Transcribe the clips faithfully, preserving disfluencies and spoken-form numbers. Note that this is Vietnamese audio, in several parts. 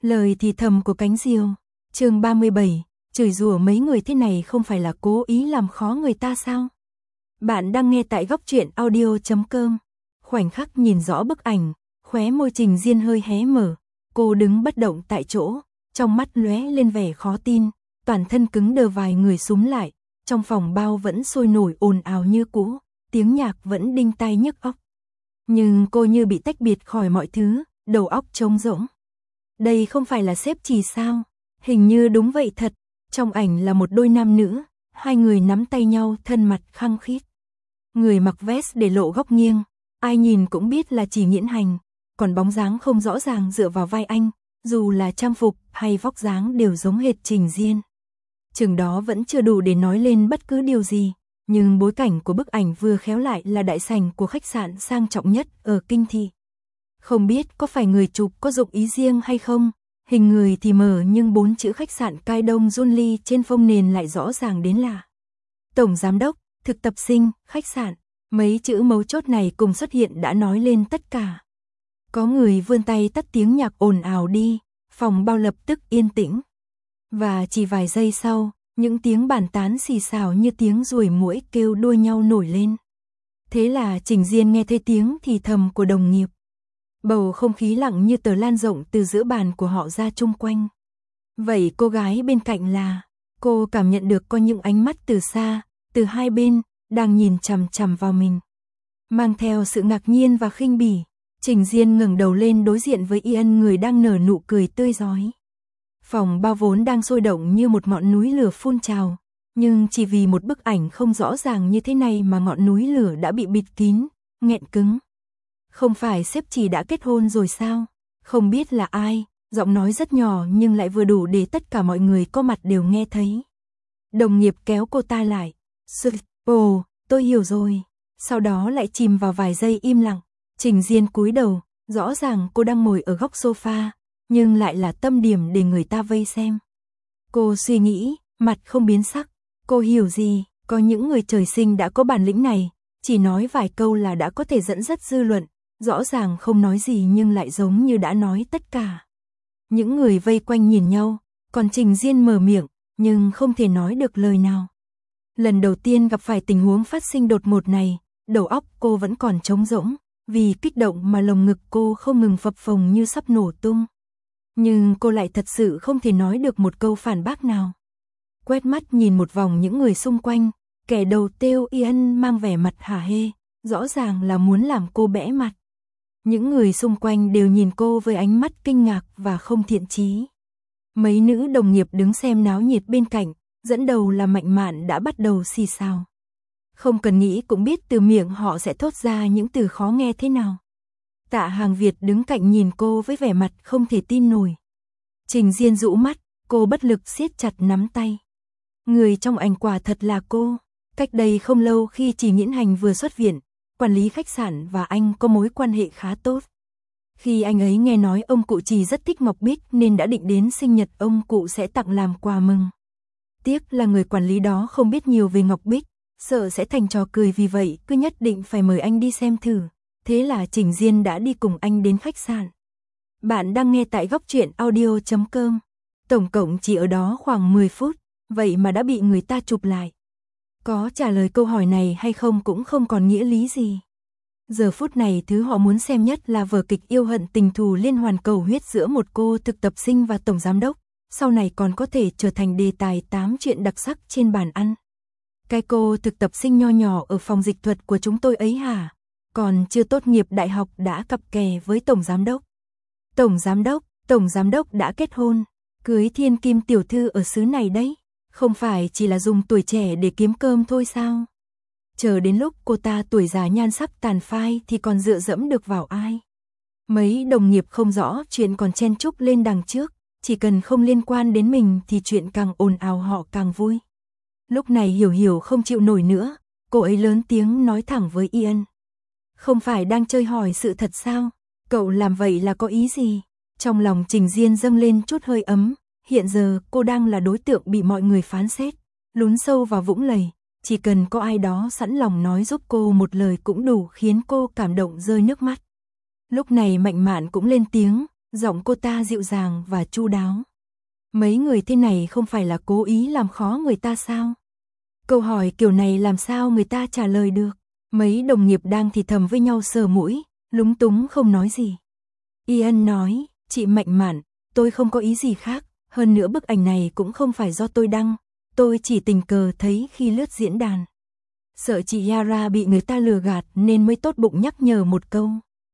Lời thì thầm của cánh diều. Chương ba mươi bảy, chửi rủa mấy người thế này không phải là cố ý làm khó người ta sao? Bạn đang nghe tại góc truyện audio chấm com. Khoảnh khắc nhìn rõ bức ảnh, khóe môi Trình Diên hơi hé mở, cô đứng bất động tại chỗ, trong mắt lóe lên vẻ khó tin, toàn thân cứng đờ vài người súm lại, trong phòng bao vẫn sôi nổi ồn ào như cũ, tiếng nhạc vẫn đinh tai nhức óc. Nhưng cô như bị tách biệt khỏi mọi thứ, đầu óc trống rỗng. Đây không phải là sếp Trì sao? Hình như đúng vậy thật, trong ảnh là một đôi nam nữ, hai người nắm tay nhau thân mật khăng khít. Người mặc vest để lộ góc nghiêng, ai nhìn cũng biết là Trì Nghiễn Hành, còn bóng dáng không rõ ràng dựa vào vai anh, dù là trang phục hay vóc dáng đều giống hệt Trình Diên. Chừng đó vẫn chưa đủ để nói lên bất cứ điều gì, nhưng bối cảnh của bức ảnh vừa khéo lại là đại sảnh của khách sạn sang trọng nhất ở Kinh Thị. Không biết có phải người chụp có dụng ý riêng hay không, hình người thì mờ nhưng bốn chữ khách sạn Cai Đông Junli trên phông nền lại rõ ràng đến là Tổng Giám Đốc, thực tập sinh, khách sạn. Mấy chữ mấu chốt này cùng xuất hiện đã nói lên tất cả. Có người vươn tay tắt tiếng nhạc ồn ào đi, phòng bao lập tức yên tĩnh. Và chỉ vài giây sau, những tiếng bàn tán xì xào như tiếng ruồi muỗi kêu đua nhau nổi lên. Thế là Trình Diên nghe thấy tiếng thì thầm của đồng nghiệp. Bầu không khí lặng như tờ lan rộng từ giữa bàn của họ ra chung quanh. Vậy cô gái bên cạnh là, cô cảm nhận được có những ánh mắt từ xa, từ hai bên, đang nhìn chằm chằm vào mình. Mang theo sự ngạc nhiên và khinh bỉ, Trình Diên ngẩng đầu lên đối diện với Ian, người đang nở nụ cười tươi rói. Phòng bao vốn đang sôi động như một ngọn núi lửa phun trào, nhưng chỉ vì một bức ảnh không rõ ràng như thế này mà ngọn núi lửa đã bị bịt kín, nghẹn cứng. Không phải sếp Trì đã kết hôn rồi sao? Không biết là ai, giọng nói rất nhỏ nhưng lại vừa đủ để tất cả mọi người có mặt đều nghe thấy. Đồng nghiệp kéo cô ta lại. Ồ, tôi hiểu rồi. Sau đó lại chìm vào vài giây im lặng. Trình Diên cúi đầu, rõ ràng cô đang ngồi ở góc sofa, nhưng lại là tâm điểm để người ta vây xem. Cô suy nghĩ, mặt không biến sắc. Cô hiểu gì, có những người trời sinh đã có bản lĩnh này, chỉ nói vài câu là đã có thể dẫn dắt dư luận. Rõ ràng không nói gì nhưng lại giống như đã nói tất cả. Những người vây quanh nhìn nhau, còn Trình Diên mở miệng, nhưng không thể nói được lời nào. Lần đầu tiên gặp phải tình huống phát sinh đột ngột này, đầu óc cô vẫn còn trống rỗng, vì kích động mà lồng ngực cô không ngừng phập phồng như sắp nổ tung. Nhưng cô lại thật sự không thể nói được một câu phản bác nào. Quét mắt nhìn một vòng những người xung quanh, kẻ đầu tiêu Ian mang vẻ mặt hả hê, rõ ràng là muốn làm cô bẽ mặt. Những người xung quanh đều nhìn cô với ánh mắt kinh ngạc và không thiện chí. Mấy nữ đồng nghiệp đứng xem náo nhiệt bên cạnh, dẫn đầu là Mạnh Mạn đã bắt đầu xì xào. Không cần nghĩ cũng biết từ miệng họ sẽ thốt ra những từ khó nghe thế nào. Tạ Hàng Việt đứng cạnh nhìn cô với vẻ mặt không thể tin nổi. Trình Diên rũ mắt, cô bất lực siết chặt nắm tay. Người trong ảnh quả thật là cô. Cách đây không lâu khi Trì Nghiễn Hành vừa xuất viện, quản lý khách sạn và anh có mối quan hệ khá tốt. Khi anh ấy nghe nói ông cụ Trì rất thích ngọc bích nên đã định đến sinh nhật ông cụ sẽ tặng làm quà mừng. Tiếc là người quản lý đó không biết nhiều về ngọc bích, sợ sẽ thành trò cười, vì vậy cứ nhất định phải mời anh đi xem thử. Thế là Trình Diên đã đi cùng anh đến khách sạn. Bạn đang nghe tại góc truyện audio chấm com. Tổng cộng chỉ ở đó khoảng mười phút, vậy mà đã bị người ta chụp lại. Có trả lời câu hỏi này hay không cũng không còn nghĩa lý gì. Giờ phút này thứ họ muốn xem nhất là vở kịch yêu hận tình thù liên hoàn cầu huyết giữa một cô thực tập sinh và tổng giám đốc, sau này còn có thể trở thành đề tài tám chuyện đặc sắc trên bàn ăn. Cái cô thực tập sinh nho nhỏ ở phòng dịch thuật của chúng tôi ấy hả? Còn chưa tốt nghiệp đại học đã cặp kè với tổng giám đốc. Tổng giám đốc, tổng giám đốc đã kết hôn, cưới thiên kim tiểu thư ở xứ này đấy. Không phải chỉ là dùng tuổi trẻ để kiếm cơm thôi sao? Chờ đến lúc cô ta tuổi già nhan sắc tàn phai thì còn dựa dẫm được vào ai? Mấy đồng nghiệp không rõ chuyện còn chen chúc lên đằng trước, chỉ cần không liên quan đến mình thì chuyện càng ồn ào họ càng vui. Lúc này Hiểu Hiểu không chịu nổi nữa, cô ấy lớn tiếng nói thẳng với Ian. Không phải đang chơi hỏi sự thật sao? Cậu làm vậy là có ý gì? Trong lòng Trình Diên dâng lên chút hơi ấm. Hiện giờ cô đang là đối tượng bị mọi người phán xét, lún sâu vào vũng lầy, chỉ cần có ai đó sẵn lòng nói giúp cô một lời cũng đủ khiến cô cảm động rơi nước mắt. Lúc này Mạnh Mạn cũng lên tiếng, Giọng cô ta dịu dàng và chu đáo. Mấy người thế này không phải là cố ý làm khó người ta sao? Câu hỏi kiểu này làm sao người ta trả lời được? Mấy đồng nghiệp đang thì thầm với nhau sờ mũi, lúng túng không nói gì. Ian nói, chị Mạnh Mạn, tôi không có ý gì khác, hơn nữa bức ảnh này cũng không phải do tôi đăng, tôi chỉ tình cờ thấy khi lướt diễn đàn. Sợ chị Yara bị người ta lừa gạt nên mới tốt bụng nhắc nhở một câu.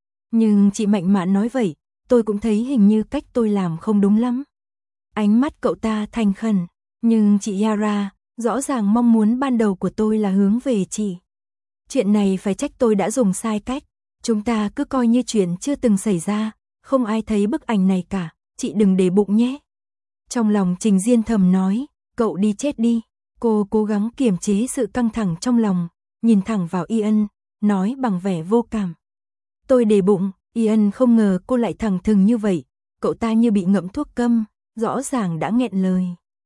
Nhưng chị Mạnh Mạn nói vậy, tôi cũng thấy hình như cách tôi làm không đúng lắm. Ánh mắt cậu ta thành khẩn, nhưng chị Yara, rõ ràng mong muốn ban đầu của tôi là hướng về chị. Chuyện này phải trách tôi đã dùng sai cách, chúng ta cứ coi như chuyện chưa từng xảy ra, không ai thấy bức ảnh này cả, chị đừng để bụng nhé. Trong lòng Trình Diên thầm nói, cậu đi chết đi. Cô cố gắng kiềm chế sự căng thẳng trong lòng, nhìn thẳng vào Ian, nói bằng vẻ vô cảm. Tôi để bụng. Ian không ngờ cô lại thẳng thừng như vậy, cậu ta như bị ngậm thuốc câm, rõ ràng đã nghẹn lời.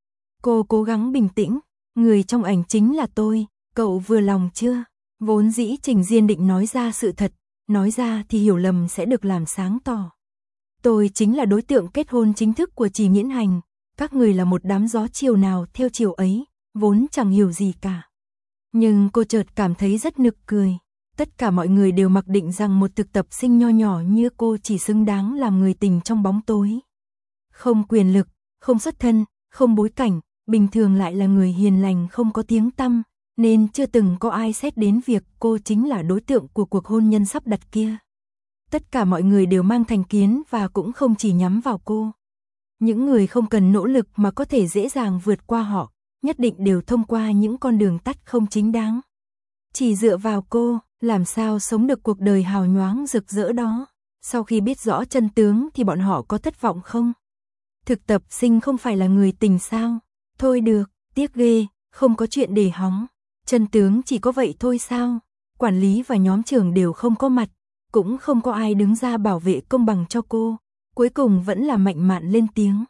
Cô cố gắng bình tĩnh, người trong ảnh chính là tôi, cậu vừa lòng chưa? Vốn dĩ Trình Diên định nói ra sự thật, nói ra thì hiểu lầm sẽ được làm sáng tỏ. Tôi chính là đối tượng kết hôn chính thức của Trì Nghiễn Hành, các người là một đám gió chiều nào theo chiều ấy, vốn chẳng hiểu gì cả. Nhưng cô chợt cảm thấy rất nực cười. Tất cả mọi người đều mặc định rằng một thực tập sinh nho nhỏ như cô chỉ xứng đáng làm người tình trong bóng tối. Không quyền lực, không xuất thân, không bối cảnh, bình thường lại là người hiền lành không có tiếng tăm, nên chưa từng có ai xét đến việc cô chính là đối tượng của cuộc hôn nhân sắp đặt kia. Tất cả mọi người đều mang thành kiến và cũng không chỉ nhắm vào cô. Những người không cần nỗ lực mà có thể dễ dàng vượt qua họ, nhất định đều thông qua những con đường tắt không chính đáng. Chỉ dựa vào cô, làm sao sống được cuộc đời hào nhoáng rực rỡ đó? Sau khi biết rõ chân tướng thì bọn họ có thất vọng không? Thực tập sinh không phải là người tình sao? Thôi được, tiếc ghê, không có chuyện để hóng. Chân tướng chỉ có vậy thôi sao? Quản lý và nhóm trưởng đều không có mặt, cũng không có ai đứng ra bảo vệ công bằng cho cô. Cuối cùng vẫn là Mạnh Mạn lên tiếng.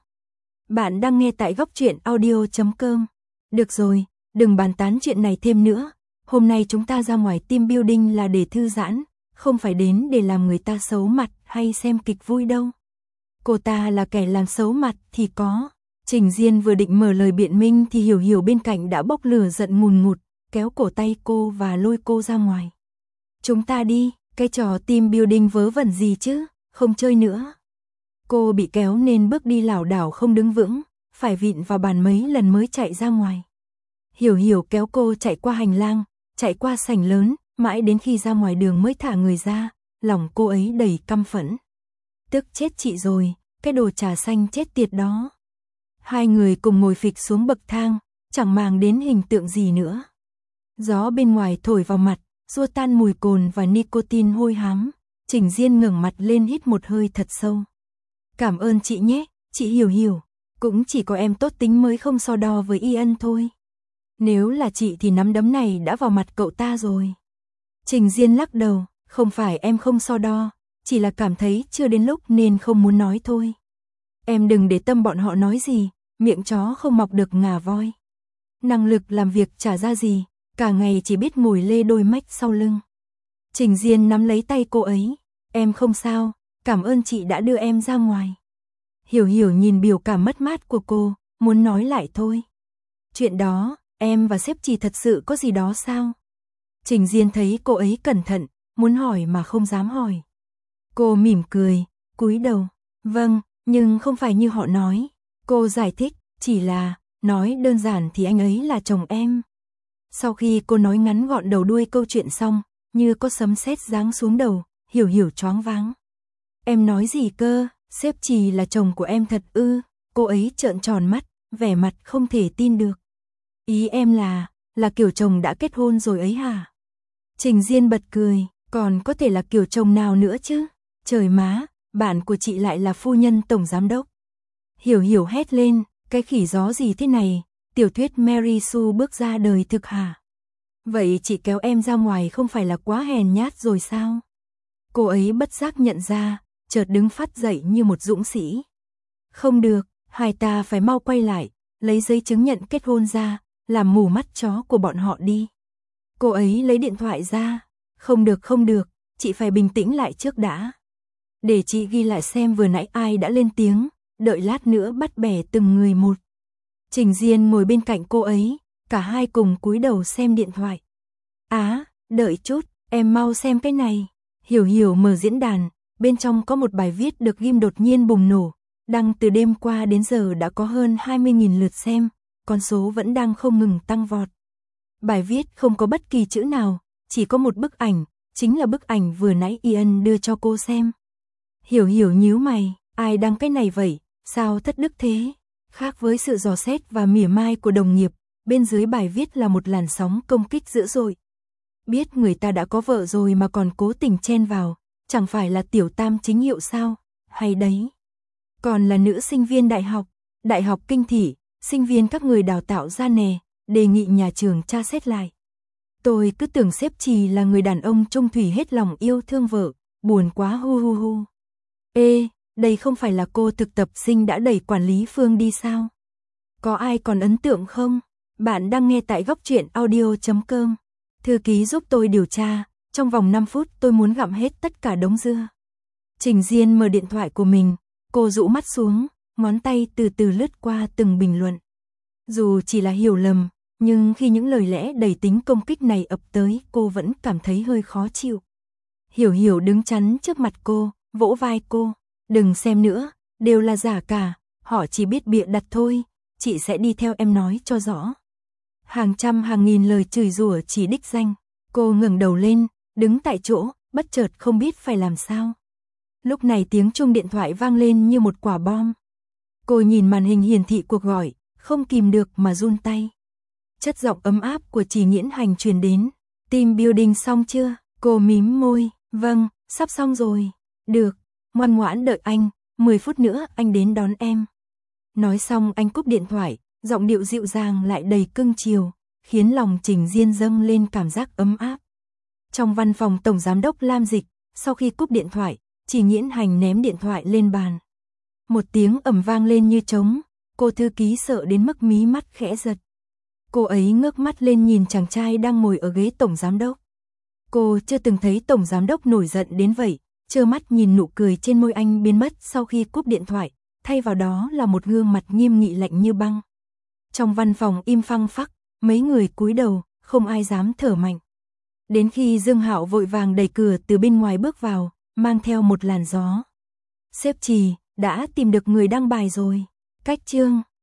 Bạn đang nghe tại góc truyện audio chấm com. Được rồi, đừng bàn tán chuyện này thêm nữa. Hôm nay chúng ta ra ngoài team building là để thư giãn, không phải đến để làm người ta xấu mặt hay xem kịch vui đâu. Cô ta là kẻ làm xấu mặt thì có. Trình Diên vừa định mở lời biện minh thì Hiểu Hiểu bên cạnh đã bốc lửa giận ngùn ngụt, kéo cổ tay cô và lôi cô ra ngoài. Chúng ta đi, cái trò team building vớ vẩn gì chứ, không chơi nữa. Cô bị kéo nên bước đi lảo đảo không đứng vững, phải vịn vào bàn mấy lần mới chạy ra ngoài. Hiểu Hiểu kéo cô chạy qua hành lang, chạy qua sảnh lớn, mãi đến khi ra ngoài đường mới thả người ra, lòng cô ấy đầy căm phẫn. Tức chết chị rồi, cái đồ trà xanh chết tiệt đó. Hai người cùng ngồi phịch xuống bậc thang, chẳng màng đến hình tượng gì nữa. Gió bên ngoài thổi vào mặt, xua tan mùi cồn và nicotine hôi hám. Trình Diên ngẩng mặt lên hít một hơi thật sâu. Cảm ơn chị nhé, chị Hiểu Hiểu. Cũng chỉ có em tốt tính mới không so đo với Ian thôi. Nếu là chị thì nắm đấm này đã vào mặt cậu ta rồi. Trình Diên lắc đầu, không phải em không so đo, chỉ là cảm thấy chưa đến lúc nên không muốn nói thôi. Em đừng để tâm bọn họ nói gì, miệng chó không mọc được ngà voi. Năng lực làm việc chả ra gì, cả ngày chỉ biết ngồi lê đôi mách sau lưng. Trình Diên nắm lấy tay cô ấy, em không sao, cảm ơn chị đã đưa em ra ngoài. Hiểu Hiểu nhìn biểu cảm mất mát của cô, muốn nói lại thôi. Chuyện đó, em và sếp chỉ thật sự có gì đó sao? Trình Diên thấy cô ấy cẩn thận, muốn hỏi mà không dám hỏi. Cô mỉm cười, cúi đầu, vâng, nhưng không phải như họ nói. Cô giải thích, chỉ là, nói đơn giản thì anh ấy là chồng em. Sau khi cô nói ngắn gọn đầu đuôi câu chuyện xong, như có sấm sét giáng xuống đầu, Hiểu Hiểu choáng váng. Em nói gì cơ, sếp Trì là chồng của em thật ư? Cô ấy trợn tròn mắt, vẻ mặt không thể tin được. Ý em là, là kiểu chồng đã kết hôn rồi ấy hả? Trình Diên bật cười, còn có thể là kiểu chồng nào nữa chứ? Trời má, bạn của chị lại là phu nhân tổng giám đốc. Hiểu Hiểu hét lên, cái khỉ gió gì thế này, tiểu thuyết Mary Sue bước ra đời thực hả? Vậy chị kéo em ra ngoài không phải là quá hèn nhát rồi sao? Cô ấy bất giác nhận ra, chợt đứng phát dậy như một dũng sĩ. Không được, hai ta phải mau quay lại, lấy giấy chứng nhận kết hôn ra, làm mù mắt chó của bọn họ đi. Cô ấy lấy điện thoại ra, không được không được, chị phải bình tĩnh lại trước đã. để chị ghi lại xem vừa nãy ai đã lên tiếng, đợi lát nữa bắt bẻ từng người một. Trình Diên ngồi bên cạnh cô ấy, cả hai cùng cúi đầu xem điện thoại. Á, đợi chút, em mau xem cái này. Hiểu Hiểu mở diễn đàn, bên trong có một bài viết được ghim đột nhiên bùng nổ, đăng từ đêm qua đến giờ đã có hơn hai mươi nghìn lượt xem, con số vẫn đang không ngừng tăng vọt. Bài viết không có bất kỳ chữ nào, chỉ có một bức ảnh, chính là bức ảnh vừa nãy Ian đưa cho cô xem. Hiểu Hiểu nhíu mày, ai đăng cái này vậy, sao thất đức thế? Khác với sự dò xét và mỉa mai của đồng nghiệp, bên dưới bài viết là một làn sóng công kích dữ dội. Biết người ta đã có vợ rồi mà còn cố tình chen vào, chẳng phải là tiểu tam chính hiệu sao, hay đấy. Còn là nữ sinh viên đại học, đại học Kinh Thị, sinh viên các người đào tạo ra nè, đề nghị nhà trường tra xét lại. Tôi cứ tưởng sếp Trì là người đàn ông trung thủy hết lòng yêu thương vợ, buồn quá hu hu hu. Ê, đây không phải là cô thực tập sinh đã đẩy quản lý Phương đi sao? Có ai còn ấn tượng không? Bạn đang nghe tại góc truyện audio chấm com. Thư ký giúp tôi điều tra, trong vòng năm phút tôi muốn gặm hết tất cả đống dưa. Trình Diên mở điện thoại của mình, cô rũ mắt xuống, ngón tay từ từ lướt qua từng bình luận. Dù chỉ là hiểu lầm, nhưng khi những lời lẽ đầy tính công kích này ập tới, cô vẫn cảm thấy hơi khó chịu. Hiểu Hiểu đứng chắn trước mặt cô, vỗ vai cô, đừng xem nữa, đều là giả cả, họ chỉ biết bịa đặt thôi, chị sẽ đi theo em nói cho rõ. Hàng trăm hàng nghìn lời chửi rủa chỉ đích danh, cô ngẩng đầu lên, đứng tại chỗ, bất chợt không biết phải làm sao. Lúc này tiếng chuông điện thoại vang lên như một quả bom. Cô nhìn màn hình hiển thị cuộc gọi, không kìm được mà run tay. Chất giọng ấm áp của Trì Nghiễn Hành truyền đến. Team building xong chưa? Cô mím môi, vâng, sắp xong rồi. Được, ngoan ngoãn đợi anh, mười phút nữa anh đến đón em. Nói xong anh cúp điện thoại, giọng điệu dịu dàng lại đầy cưng chiều, khiến lòng Trình Diên dâng lên cảm giác ấm áp. Trong văn phòng Tổng Giám đốc Lam Dịch, sau khi cúp điện thoại, Trì Nghiễn Hành ném điện thoại lên bàn. Một tiếng ầm vang lên như trống, cô thư ký sợ đến mức mí mắt khẽ giật. Cô ấy ngước mắt lên nhìn chàng trai đang ngồi ở ghế Tổng Giám đốc. Cô chưa từng thấy Tổng Giám đốc nổi giận đến vậy, trơ mắt nhìn nụ cười trên môi anh biến mất sau khi cúp điện thoại, thay vào đó là một gương mặt nghiêm nghị lạnh như băng. Trong văn phòng im phăng phắc, mấy người cúi đầu, không ai dám thở mạnh. Đến khi Dương Hạo vội vàng đẩy cửa từ bên ngoài bước vào, mang theo một làn gió. Sếp Trì, đã tìm được người đăng bài rồi. Cách chương